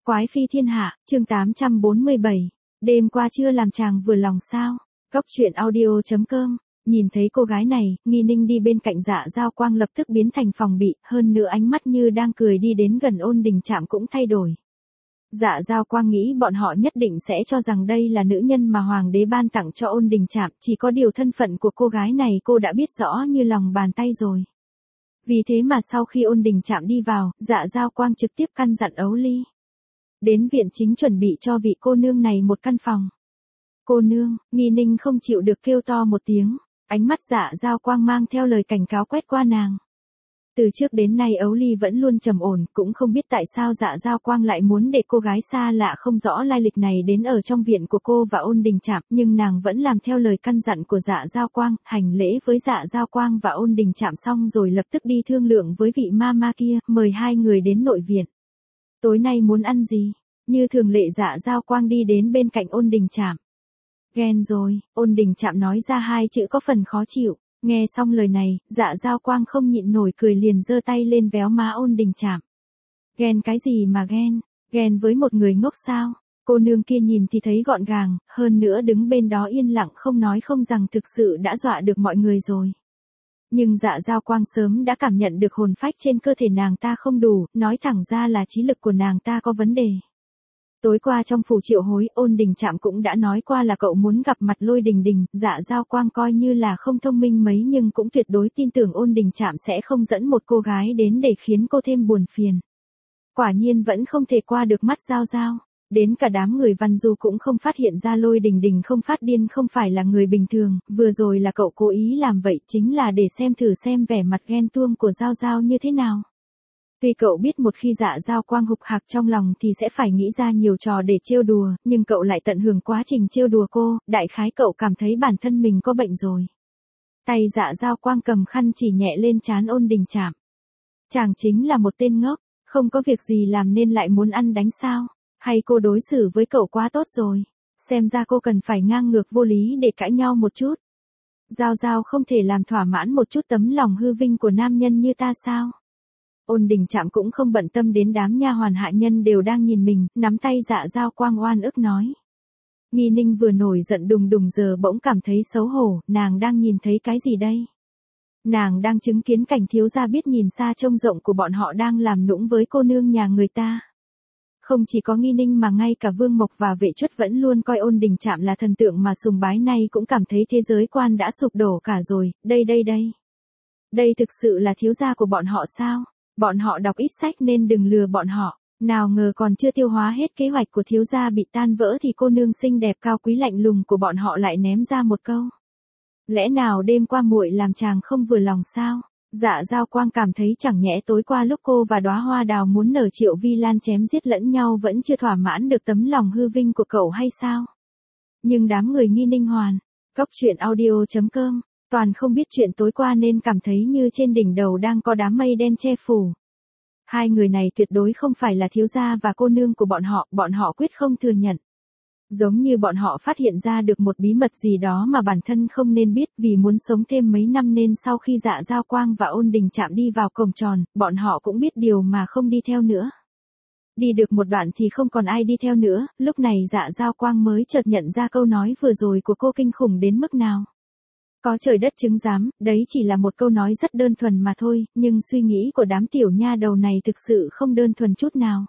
Quái phi thiên hạ, chương 847. Đêm qua chưa làm chàng vừa lòng sao? Góc truyện audio.com. Nhìn thấy cô gái này, Nghi Ninh đi bên cạnh Dạ Giao Quang lập tức biến thành phòng bị, hơn nữa ánh mắt như đang cười đi đến gần Ôn Đình Trạm cũng thay đổi. Dạ Giao Quang nghĩ bọn họ nhất định sẽ cho rằng đây là nữ nhân mà Hoàng đế ban tặng cho Ôn Đình Trạm, chỉ có điều thân phận của cô gái này cô đã biết rõ như lòng bàn tay rồi. Vì thế mà sau khi Ôn Đình Trạm đi vào, Dạ Giao Quang trực tiếp căn dặn Ấu Ly. Đến viện chính chuẩn bị cho vị cô nương này một căn phòng. Cô nương, Nghi Ninh không chịu được kêu to một tiếng, ánh mắt Dạ Giao Quang mang theo lời cảnh cáo quét qua nàng. Từ trước đến nay Ấu Ly vẫn luôn trầm ổn, cũng không biết tại sao Dạ Giao Quang lại muốn để cô gái xa lạ không rõ lai lịch này đến ở trong viện của cô và Ôn Đình Trạm, nhưng nàng vẫn làm theo lời căn dặn của Dạ Giao Quang, hành lễ với Dạ Giao Quang và Ôn Đình Trạm xong rồi lập tức đi thương lượng với vị ma kia, mời hai người đến nội viện. Tối nay muốn ăn gì? Như thường lệ Dạ Giao Quang đi đến bên cạnh Ôn Đình Trạm. Ghen rồi, Ôn Đình Trạm nói ra hai chữ có phần khó chịu. Nghe xong lời này, Dạ Giao Quang không nhịn nổi cười liền giơ tay lên véo má Ôn Đình Trạm. Ghen cái gì mà ghen? Ghen với một người ngốc sao? Cô nương kia nhìn thì thấy gọn gàng, hơn nữa đứng bên đó yên lặng không nói không rằng thực sự đã dọa được mọi người rồi. Nhưng Dạ Giao Quang sớm đã cảm nhận được hồn phách trên cơ thể nàng ta không đủ, nói thẳng ra là trí lực của nàng ta có vấn đề. Tối qua trong phủ triệu hối, Ôn Đình Trạm cũng đã nói qua là cậu muốn gặp mặt Lôi Đình Đình, Dạ Giao Quang coi như là không thông minh mấy nhưng cũng tuyệt đối tin tưởng Ôn Đình Trạm sẽ không dẫn một cô gái đến để khiến cô thêm buồn phiền. Quả nhiên vẫn không thể qua được mắt Giao Giao. Đến cả đám người Văn Du cũng không phát hiện ra Lôi Đình Đình không phát điên không phải là người bình thường, vừa rồi là cậu cố ý làm vậy chính là để xem vẻ mặt ghen tuông của Giao Giao như thế nào. Tuy cậu biết một khi Dạ Giao Quang hục hạc trong lòng thì sẽ phải nghĩ ra nhiều trò để trêu đùa, nhưng cậu lại tận hưởng quá trình trêu đùa cô, đại khái cậu cảm thấy bản thân mình có bệnh rồi. Tay Dạ Giao Quang cầm khăn chỉ nhẹ lên trán Ôn Đình Trạm. Chàng chính là một tên ngốc, không có việc gì làm nên lại muốn ăn đánh sao? Hay cô đối xử với cậu quá tốt rồi? Xem ra cô cần phải ngang ngược vô lý để cãi nhau một chút. Giao Giao không thể làm thỏa mãn một chút tấm lòng hư vinh của nam nhân như ta sao? Ôn Đình Trạm cũng không bận tâm đến đám nha hoàn hạ nhân đều đang nhìn mình, nắm tay Dạ Giao Quang oan ức nói. Nghi Ninh vừa nổi giận đùng đùng giờ bỗng cảm thấy xấu hổ, nàng đang nhìn thấy cái gì đây? Nàng đang chứng kiến cảnh thiếu gia biết nhìn xa trông rộng của bọn họ đang làm nũng với cô nương nhà người ta. Không chỉ có Nghi Ninh mà ngay cả Vương Mộc và Vệ Chuất vẫn luôn coi Ôn Đình Trạm là thần tượng mà sùng bái nay cũng cảm thấy thế giới quan đã sụp đổ cả rồi, đây. Đây thực sự là thiếu gia của bọn họ sao? Bọn họ đọc ít sách nên đừng lừa bọn họ, nào ngờ còn chưa tiêu hóa hết kế hoạch của thiếu gia bị tan vỡ thì cô nương xinh đẹp cao quý lạnh lùng của bọn họ lại ném ra một câu. Lẽ nào đêm qua muội làm chàng không vừa lòng sao? Dạ Giao Quang cảm thấy chẳng nhẽ tối qua lúc cô và Đóa Hoa Đào muốn nở Triệu Vi Lan chém giết lẫn nhau vẫn chưa thỏa mãn được tấm lòng hư vinh của cậu hay sao? Nhưng đám người Nghi Ninh Hoàn, góc truyện audio.com, toàn không biết chuyện tối qua nên cảm thấy như trên đỉnh đầu đang có đám mây đen che phủ. Hai người này tuyệt đối không phải là thiếu gia và cô nương của bọn họ quyết không thừa nhận. Giống như bọn họ phát hiện ra được một bí mật gì đó mà bản thân không nên biết vì muốn sống thêm mấy năm nên sau khi Dạ Giao Quang và Ôn Đình Trạm đi vào cổng tròn, bọn họ cũng biết điều mà không đi theo nữa. Đi được một đoạn thì không còn ai đi theo nữa, lúc này Dạ Giao Quang mới chợt nhận ra câu nói vừa rồi của cô kinh khủng đến mức nào. Có trời đất chứng giám, đấy chỉ là một câu nói rất đơn thuần mà thôi, nhưng suy nghĩ của đám tiểu nha đầu này thực sự không đơn thuần chút nào.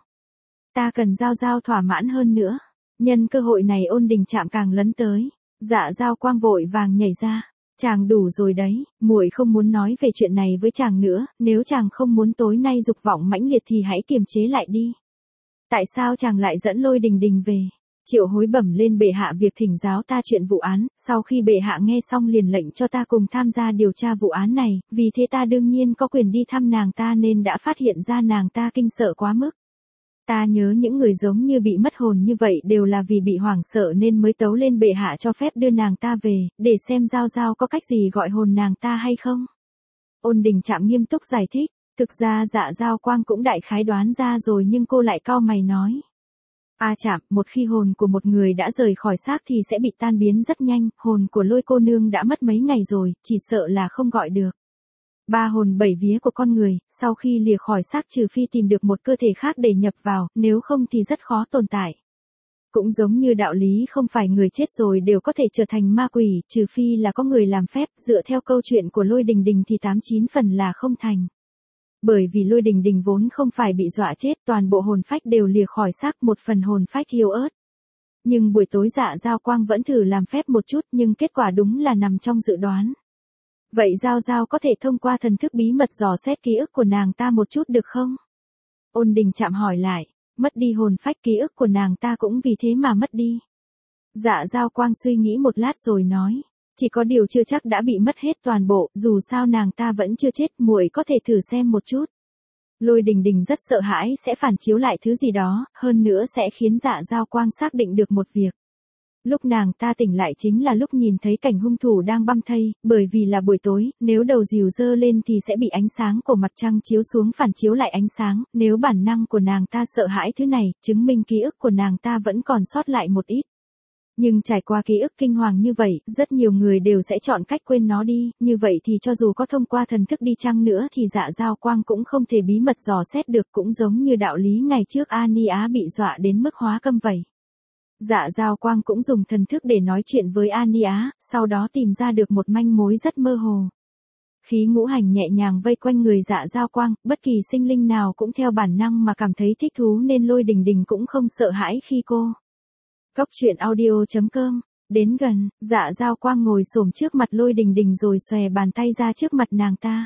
Ta cần Giao Giao thỏa mãn hơn nữa. Nhân cơ hội này Ôn Đình Trạm càng lấn tới. Dạ Giao Quang vội vàng nhảy ra. Chàng đủ rồi đấy, muội không muốn nói về chuyện này với chàng nữa, nếu chàng không muốn tối nay dục vọng mãnh liệt thì hãy kiềm chế lại đi. Tại sao chàng lại dẫn Lôi Đình Đình về? Triệu Hối bẩm lên bệ hạ việc thỉnh giáo ta chuyện vụ án, sau khi bệ hạ nghe xong liền lệnh cho ta cùng tham gia điều tra vụ án này, vì thế ta đương nhiên có quyền đi thăm nàng ta nên đã phát hiện ra nàng ta kinh sợ quá mức. Ta nhớ những người giống như bị mất hồn như vậy đều là vì bị hoảng sợ nên mới tấu lên bệ hạ cho phép đưa nàng ta về, để xem Giao Giao có cách gì gọi hồn nàng ta hay không. Ôn Đình Trạm nghiêm túc giải thích, thực ra Dạ Giao Quang cũng đại khái đoán ra rồi nhưng cô lại cau mày nói. Trạm, một khi hồn của một người đã rời khỏi xác thì sẽ bị tan biến rất nhanh, hồn của Lôi cô nương đã mất mấy ngày rồi, chỉ sợ là không gọi được. ba hồn bảy vía của con người, sau khi lìa khỏi xác trừ phi tìm được một cơ thể khác để nhập vào, nếu không thì rất khó tồn tại. Cũng giống như đạo lý không phải người chết rồi đều có thể trở thành ma quỷ, trừ phi là có người làm phép, dựa theo câu chuyện của Lôi Đình Đình thì 89 phần là không thành. Bởi vì Lôi Đình Đình vốn không phải bị dọa chết, toàn bộ hồn phách đều lìa khỏi xác, một phần hồn phách yếu ớt. Nhưng buổi tối Dạ Giao Quang vẫn thử làm phép một chút, nhưng kết quả đúng là nằm trong dự đoán. Vậy Giao Giao có thể thông qua thần thức bí mật dò xét ký ức của nàng ta một chút được không? Ôn Đình chạm hỏi lại, mất đi hồn phách ký ức của nàng ta cũng vì thế mà mất đi. Dạ Giao Quang suy nghĩ một lát rồi nói, chỉ có điều chưa chắc đã bị mất hết toàn bộ, dù sao nàng ta vẫn chưa chết, muội có thể thử xem một chút. Lôi Đình Đình rất sợ hãi sẽ phản chiếu lại thứ gì đó, hơn nữa sẽ khiến Dạ Giao Quang xác định được một việc. Lúc nàng ta tỉnh lại chính là lúc nhìn thấy cảnh hung thủ đang băm thây, bởi vì là buổi tối, nếu đầu rìu dơ lên thì sẽ bị ánh sáng của mặt trăng chiếu xuống phản chiếu lại ánh sáng, nếu bản năng của nàng ta sợ hãi thứ này, chứng minh ký ức của nàng ta vẫn còn sót lại một ít. Nhưng trải qua ký ức kinh hoàng như vậy, rất nhiều người đều sẽ chọn cách quên nó đi, như vậy thì cho dù có thông qua thần thức đi chăng nữa thì Dạ Giao Quang cũng không thể bí mật dò xét được, cũng giống như đạo lý ngày trước Ani Á bị dọa đến mức hóa câm vậy. Dạ Giao Quang cũng dùng thần thức để nói chuyện với Ani Á, sau đó tìm ra được một manh mối rất mơ hồ. Khí ngũ hành nhẹ nhàng vây quanh người Dạ Giao Quang, bất kỳ sinh linh nào cũng theo bản năng mà cảm thấy thích thú nên Lôi Đình Đình cũng không sợ hãi khi cô. Cốc truyện audio.com, đến gần, Dạ Giao Quang ngồi xổm trước mặt Lôi Đình Đình rồi xòe bàn tay ra trước mặt nàng ta.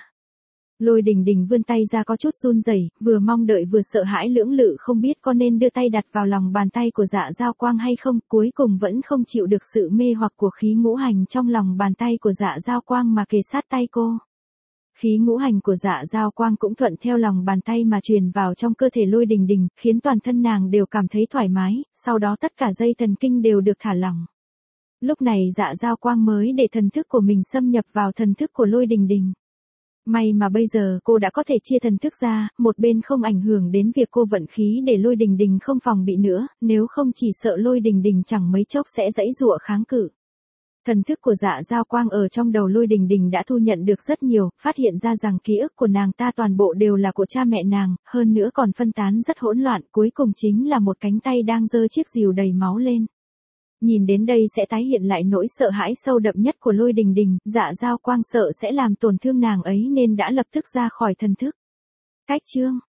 Lôi Đình Đình vươn tay ra có chút run rẩy, vừa mong đợi vừa sợ hãi lưỡng lự không biết có nên đưa tay đặt vào lòng bàn tay của Dạ Giao Quang hay không, cuối cùng vẫn không chịu được sự mê hoặc của khí ngũ hành trong lòng bàn tay của Dạ Giao Quang mà kề sát tay cô. Khí ngũ hành của Dạ Giao Quang cũng thuận theo lòng bàn tay mà truyền vào trong cơ thể Lôi Đình Đình, khiến toàn thân nàng đều cảm thấy thoải mái, sau đó tất cả dây thần kinh đều được thả lỏng. Lúc này Dạ Giao Quang mới để thần thức của mình xâm nhập vào thần thức của Lôi Đình Đình. May mà bây giờ cô đã có thể chia thần thức ra, một bên không ảnh hưởng đến việc cô vận khí để Lôi Đình Đình không phòng bị nữa, nếu không chỉ sợ Lôi Đình Đình chẳng mấy chốc sẽ giãy giụa kháng cự. Thần thức của Dạ Giao Quang ở trong đầu Lôi Đình Đình đã thu nhận được rất nhiều, phát hiện ra rằng ký ức của nàng ta toàn bộ đều là của cha mẹ nàng, hơn nữa còn phân tán rất hỗn loạn, cuối cùng chính là một cánh tay đang giơ chiếc rìu đầy máu lên. Nhìn đến đây sẽ tái hiện lại nỗi sợ hãi sâu đậm nhất của Lôi Đình Đình, Dạ Giao Quang sợ sẽ làm tổn thương nàng ấy nên đã lập tức ra khỏi thần thức. Cách chương